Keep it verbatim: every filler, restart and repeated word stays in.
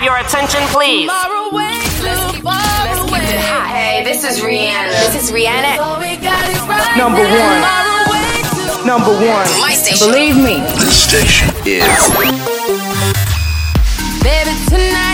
have your attention, please? Let's keep, let's keep it hot. Hey, this is Rihanna. This is Rihanna. Number one. Number one. My station. Believe me. This station is Baby, tonight